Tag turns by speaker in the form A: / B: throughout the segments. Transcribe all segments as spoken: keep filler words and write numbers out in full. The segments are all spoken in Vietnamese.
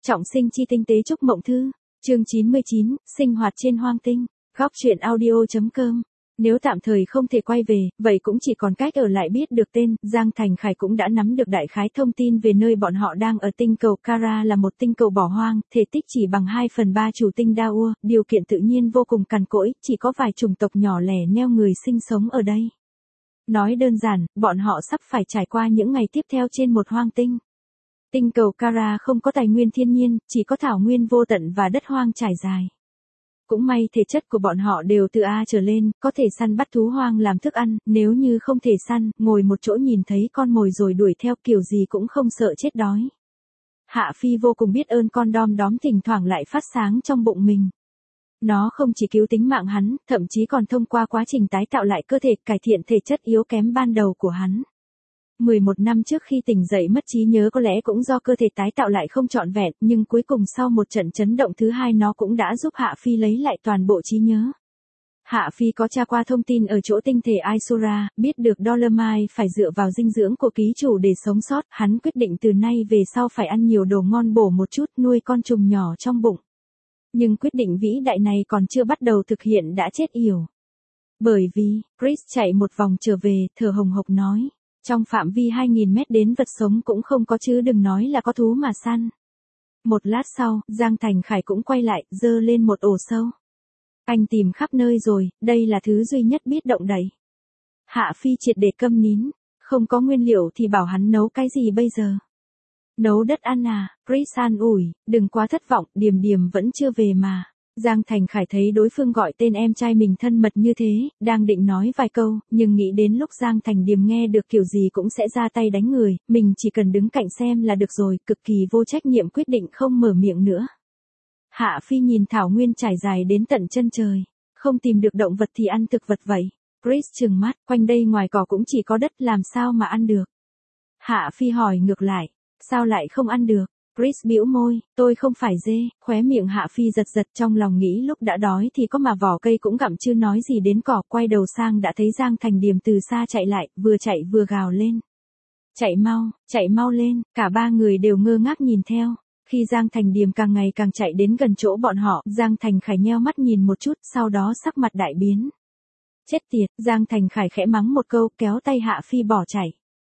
A: Trọng sinh chi tinh tế chúc mộng thư, chương chín mươi chín, sinh hoạt trên hoang tinh, góc truyện audio.com. Nếu tạm thời không thể quay về, vậy cũng chỉ còn cách ở lại biết được tên. Giang Thành Khải cũng đã nắm được đại khái thông tin về nơi bọn họ đang ở. Tinh cầu Kara là một tinh cầu bỏ hoang, thể tích chỉ bằng hai phần ba chủ tinh Daur, điều kiện tự nhiên vô cùng cằn cỗi, chỉ có vài chủng tộc nhỏ lẻ neo người sinh sống ở đây. Nói đơn giản, bọn họ sắp phải trải qua những ngày tiếp theo trên một hoang tinh. Tinh cầu Kara không có tài nguyên thiên nhiên, chỉ có thảo nguyên vô tận và đất hoang trải dài. Cũng may thể chất của bọn họ đều từ A trở lên, có thể săn bắt thú hoang làm thức ăn, nếu như không thể săn, ngồi một chỗ nhìn thấy con mồi rồi đuổi theo kiểu gì cũng không sợ chết đói. Hạ Phi vô cùng biết ơn con đom đóm thỉnh thoảng lại phát sáng trong bụng mình. Nó không chỉ cứu tính mạng hắn, thậm chí còn thông qua quá trình tái tạo lại cơ thể, cải thiện thể chất yếu kém ban đầu của hắn. mười một năm trước khi tỉnh dậy mất trí nhớ có lẽ cũng do cơ thể tái tạo lại không trọn vẹn, nhưng cuối cùng sau một trận chấn động thứ hai nó cũng đã giúp Hạ Phi lấy lại toàn bộ trí nhớ. Hạ Phi có tra qua thông tin ở chỗ tinh thể Isura, biết được Dolomite phải dựa vào dinh dưỡng của ký chủ để sống sót, hắn quyết định từ nay về sau phải ăn nhiều đồ ngon bổ một chút, nuôi con trùng nhỏ trong bụng. Nhưng quyết định vĩ đại này còn chưa bắt đầu thực hiện đã chết yểu. Bởi vì, Chris chạy một vòng trở về, thở hồng hộc nói. Trong phạm vi hai nghìn mét đến vật sống cũng không có chứ đừng nói là có thú mà săn. Một lát sau, Giang Thành Khải cũng quay lại, giơ lên một ổ sâu. Anh tìm khắp nơi rồi, đây là thứ duy nhất biết động đậy. Hạ Phi triệt để câm nín, không có nguyên liệu thì bảo hắn nấu cái gì bây giờ? Nấu đất ăn à? Chris an ủi, đừng quá thất vọng, Điềm Điềm vẫn chưa về mà. Giang Thành Khải thấy đối phương gọi tên em trai mình thân mật như thế, đang định nói vài câu, nhưng nghĩ đến lúc Giang Thành Điềm nghe được kiểu gì cũng sẽ ra tay đánh người, mình chỉ cần đứng cạnh xem là được rồi, cực kỳ vô trách nhiệm quyết định không mở miệng nữa. Hạ Phi nhìn thảo nguyên trải dài đến tận chân trời, không tìm được động vật thì ăn thực vật vậy. Chris trừng mắt, quanh đây ngoài cỏ cũng chỉ có đất làm sao mà ăn được. Hạ Phi hỏi ngược lại, sao lại không ăn được? Chris bĩu môi, tôi không phải dê, khóe miệng Hạ Phi giật giật trong lòng nghĩ lúc đã đói thì có mà vỏ cây cũng gặm chưa nói gì đến cỏ, quay đầu sang đã thấy Giang Thành Điềm từ xa chạy lại, vừa chạy vừa gào lên. Chạy mau, chạy mau lên, cả ba người đều ngơ ngác nhìn theo. Khi Giang Thành Điềm càng ngày càng chạy đến gần chỗ bọn họ, Giang Thành Khải nheo mắt nhìn một chút, sau đó sắc mặt đại biến. Chết tiệt, Giang Thành Khải khẽ mắng một câu, kéo tay Hạ Phi bỏ chạy.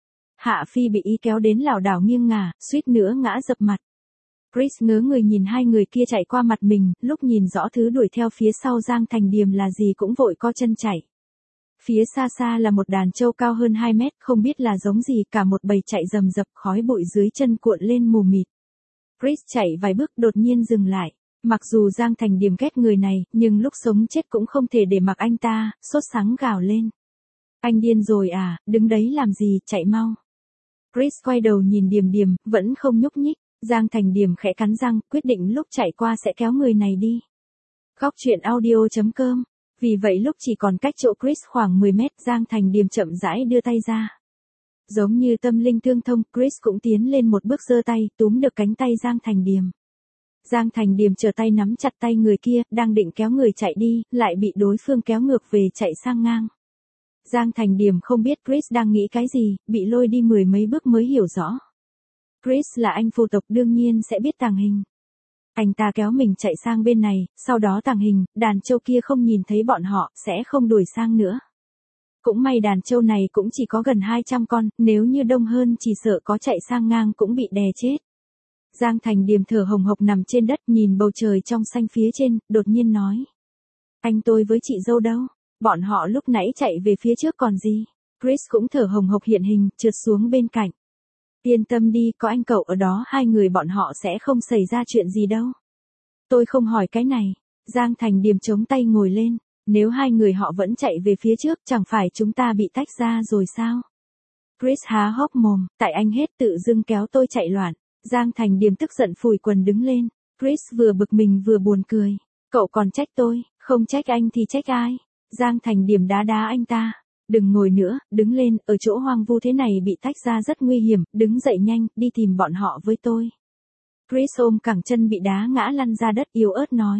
A: Hạ Phi bị ý kéo đến lảo đảo nghiêng ngả, suýt nữa ngã dập mặt. Chris ngớ người nhìn hai người kia chạy qua mặt mình, lúc nhìn rõ thứ đuổi theo phía sau Giang Thành Điềm là gì cũng vội co chân chạy. Phía xa xa là một đàn trâu cao hơn hai mét, không biết là giống gì, cả một bầy chạy rầm rập, khói bụi dưới chân cuộn lên mù mịt. Chris chạy vài bước đột nhiên dừng lại. Mặc dù Giang Thành Điềm ghét người này, nhưng lúc sống chết cũng không thể để mặc anh ta, sốt sắng gào lên. Anh điên rồi à, đứng đấy làm gì, chạy mau. Chris quay đầu nhìn Điềm Điềm, vẫn không nhúc nhích. Giang Thành Điềm khẽ cắn răng, quyết định lúc chạy qua sẽ kéo người này đi. Góc truyện audio.com. Vì vậy lúc chỉ còn cách chỗ Chris khoảng mười mét, Giang Thành Điềm chậm rãi đưa tay ra. Giống như tâm linh tương thông, Chris cũng tiến lên một bước giơ tay, túm được cánh tay Giang Thành Điềm. Giang Thành Điềm trở tay nắm chặt tay người kia, đang định kéo người chạy đi, lại bị đối phương kéo ngược về chạy sang ngang. Giang Thành Điềm không biết Chris đang nghĩ cái gì, bị lôi đi mười mấy bước mới hiểu rõ. Chris là anh phu tộc đương nhiên sẽ biết tàng hình. Anh ta kéo mình chạy sang bên này, sau đó tàng hình, đàn trâu kia không nhìn thấy bọn họ, sẽ không đuổi sang nữa. Cũng may đàn trâu này cũng chỉ có gần hai trăm con, nếu như đông hơn chỉ sợ có chạy sang ngang cũng bị đè chết. Giang Thành Điềm thở hồng hộc nằm trên đất nhìn bầu trời trong xanh phía trên, đột nhiên nói. Anh tôi với chị dâu đâu? Bọn họ lúc nãy chạy về phía trước còn gì? Chris cũng thở hồng hộc hiện hình, trượt xuống bên cạnh. Yên tâm đi, có anh cậu ở đó, hai người bọn họ sẽ không xảy ra chuyện gì đâu. Tôi không hỏi cái này. Giang Thành Điềm chống tay ngồi lên. Nếu hai người họ vẫn chạy về phía trước, chẳng phải chúng ta bị tách ra rồi sao? Chris há hốc mồm, tại anh hết tự dưng kéo tôi chạy loạn. Giang Thành Điềm tức giận phủi quần đứng lên. Chris vừa bực mình vừa buồn cười. Cậu còn trách tôi, không trách anh thì trách ai? Giang Thành Điềm đá đá anh ta. Đừng ngồi nữa, đứng lên, ở chỗ hoang vu thế này bị tách ra rất nguy hiểm, đứng dậy nhanh, đi tìm bọn họ với tôi. Chris ôm cẳng chân bị đá ngã lăn ra đất yếu ớt nói.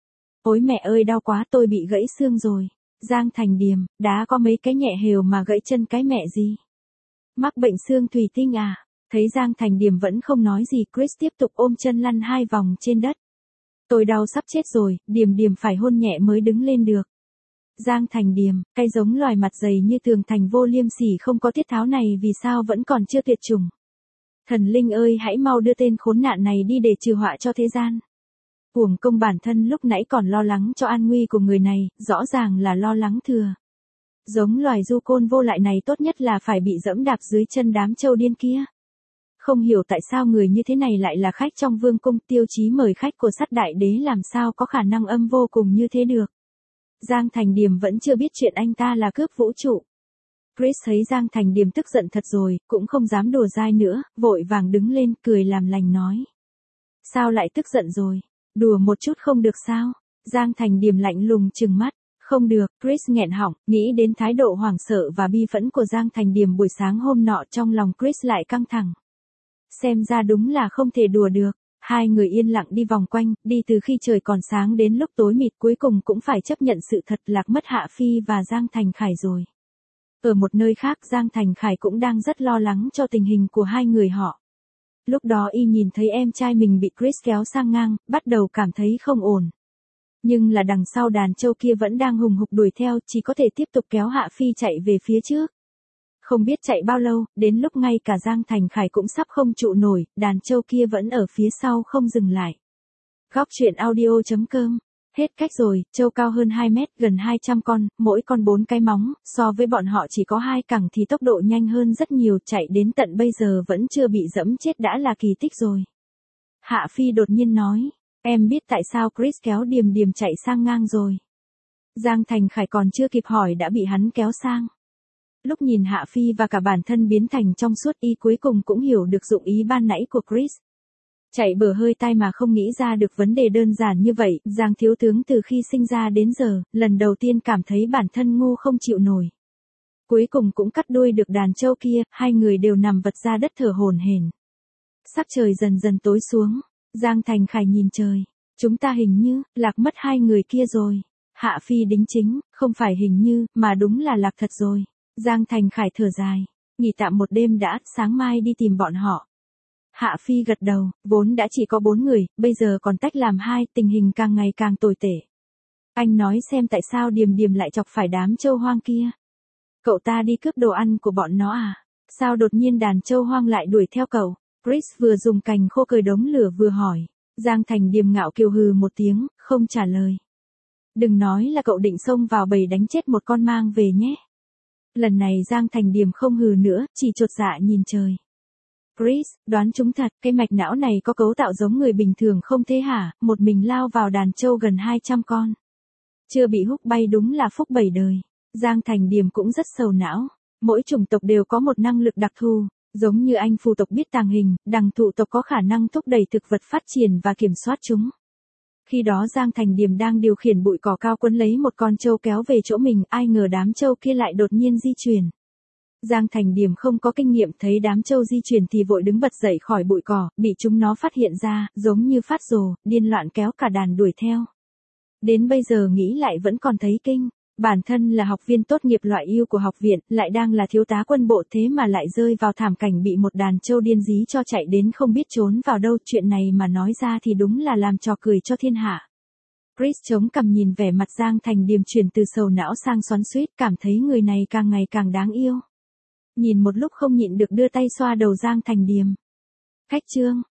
A: Ôi mẹ ơi đau quá, tôi bị gãy xương rồi. Giang Thành Điềm, đá có mấy cái nhẹ hều mà gãy chân cái mẹ gì? Mắc bệnh xương thủy tinh à? Thấy Giang Thành Điềm vẫn không nói gì, Chris tiếp tục ôm chân lăn hai vòng trên đất. Tôi đau sắp chết rồi, Điềm Điềm phải hôn nhẹ mới đứng lên được. Giang Thành Điềm, cái giống loài mặt dày như tường thành vô liêm sỉ không có tiết tháo này vì sao vẫn còn chưa tuyệt chủng. Thần linh ơi, hãy mau đưa tên khốn nạn này đi để trừ họa cho thế gian. Uổng công bản thân lúc nãy còn lo lắng cho an nguy của người này, rõ ràng là lo lắng thừa. Giống loài du côn vô lại này tốt nhất là phải bị dẫm đạp dưới chân đám trâu điên kia. Không hiểu tại sao người như thế này lại là khách trong vương cung, tiêu chí mời khách của Sắt Đại Đế làm sao có khả năng âm vô cùng như thế được. Giang Thành Điềm vẫn chưa biết chuyện anh ta là cướp vũ trụ. Chris thấy Giang Thành Điềm tức giận thật rồi, cũng không dám đùa dai nữa, vội vàng đứng lên cười làm lành nói. Sao lại tức giận rồi? Đùa một chút không được sao? Giang Thành Điềm lạnh lùng trừng mắt. Không được, Chris nghẹn họng, nghĩ đến thái độ hoảng sợ và bi phẫn của Giang Thành Điềm buổi sáng hôm nọ, trong lòng Chris lại căng thẳng. Xem ra đúng là không thể đùa được. Hai người yên lặng đi vòng quanh, đi từ khi trời còn sáng đến lúc tối mịt, cuối cùng cũng phải chấp nhận sự thật lạc mất Hạ Phi và Giang Thành Khải rồi. Ở một nơi khác, Giang Thành Khải cũng đang rất lo lắng cho tình hình của hai người họ. Lúc đó y nhìn thấy em trai mình bị Chris kéo sang ngang, bắt đầu cảm thấy không ổn. Nhưng là đằng sau đàn trâu kia vẫn đang hùng hục đuổi theo, chỉ có thể tiếp tục kéo Hạ Phi chạy về phía trước. Không biết chạy bao lâu, đến lúc ngay cả Giang Thành Khải cũng sắp không trụ nổi, đàn trâu kia vẫn ở phía sau không dừng lại. Góc truyện audio chấm com. Hết cách rồi, trâu cao hơn hai mét, gần hai trăm con, mỗi con bốn cái móng, so với bọn họ chỉ có hai cẳng thì tốc độ nhanh hơn rất nhiều, chạy đến tận bây giờ vẫn chưa bị dẫm chết đã là kỳ tích rồi. Hạ Phi đột nhiên nói, em biết tại sao Chris kéo Điềm Điềm chạy sang ngang rồi. Giang Thành Khải còn chưa kịp hỏi đã bị hắn kéo sang. Lúc nhìn Hạ Phi và cả bản thân biến thành trong suốt, y cuối cùng cũng hiểu được dụng ý ban nãy của Chris. Chạy bờ hơi tai mà không nghĩ ra được vấn đề đơn giản như vậy, Giang thiếu tướng từ khi sinh ra đến giờ, lần đầu tiên cảm thấy bản thân ngu không chịu nổi. Cuối cùng cũng cắt đuôi được đàn trâu kia, hai người đều nằm vật ra đất thở hổn hển. Sắc trời dần dần tối xuống, Giang Thành Khải nhìn trời, chúng ta hình như, lạc mất hai người kia rồi. Hạ Phi đính chính, không phải hình như, mà đúng là lạc thật rồi. Giang Thành Khải thở dài, nghỉ tạm một đêm đã, sáng mai đi tìm bọn họ. Hạ Phi gật đầu, vốn đã chỉ có bốn người, bây giờ còn tách làm hai, tình hình càng ngày càng tồi tệ. Anh nói xem tại sao Điềm Điềm lại chọc phải đám trâu hoang kia. Cậu ta đi cướp đồ ăn của bọn nó à? Sao đột nhiên đàn trâu hoang lại đuổi theo cậu? Chris vừa dùng cành khô cời đống lửa vừa hỏi. Giang Thành Điềm ngạo kiều hừ một tiếng, không trả lời. Đừng nói là cậu định xông vào bầy đánh chết một con mang về nhé. Lần này Giang Thành Điềm không hừ nữa, chỉ chột dạ nhìn trời. Chris, đoán chúng thật, cái mạch não này có cấu tạo giống người bình thường không thế hả, một mình lao vào đàn trâu gần hai trăm con. Chưa bị húc bay đúng là phúc bảy đời. Giang Thành Điềm cũng rất sầu não. Mỗi chủng tộc đều có một năng lực đặc thù, giống như anh phù tộc biết tàng hình, đằng thụ tộc có khả năng thúc đẩy thực vật phát triển và kiểm soát chúng. Khi đó Giang Thành Điềm đang điều khiển bụi cỏ cao quấn lấy một con trâu kéo về chỗ mình, ai ngờ đám trâu kia lại đột nhiên di chuyển. Giang Thành Điềm không có kinh nghiệm, thấy đám trâu di chuyển thì vội đứng bật dậy khỏi bụi cỏ, bị chúng nó phát hiện ra, giống như phát rồ, điên loạn kéo cả đàn đuổi theo. Đến bây giờ nghĩ lại vẫn còn thấy kinh, bản thân là học viên tốt nghiệp loại ưu của học viện, lại đang là thiếu tá quân bộ thế mà lại rơi vào thảm cảnh bị một đàn trâu điên dí cho chạy đến không biết trốn vào đâu, chuyện này mà nói ra thì đúng là làm trò cười cho thiên hạ. Chris chống cằm nhìn vẻ mặt Giang Thành Điềm chuyển từ sầu não sang xoắn xuýt, cảm thấy người này càng ngày càng đáng yêu. Nhìn một lúc không nhịn được đưa tay xoa đầu Giang Thành Điềm. Khách trương,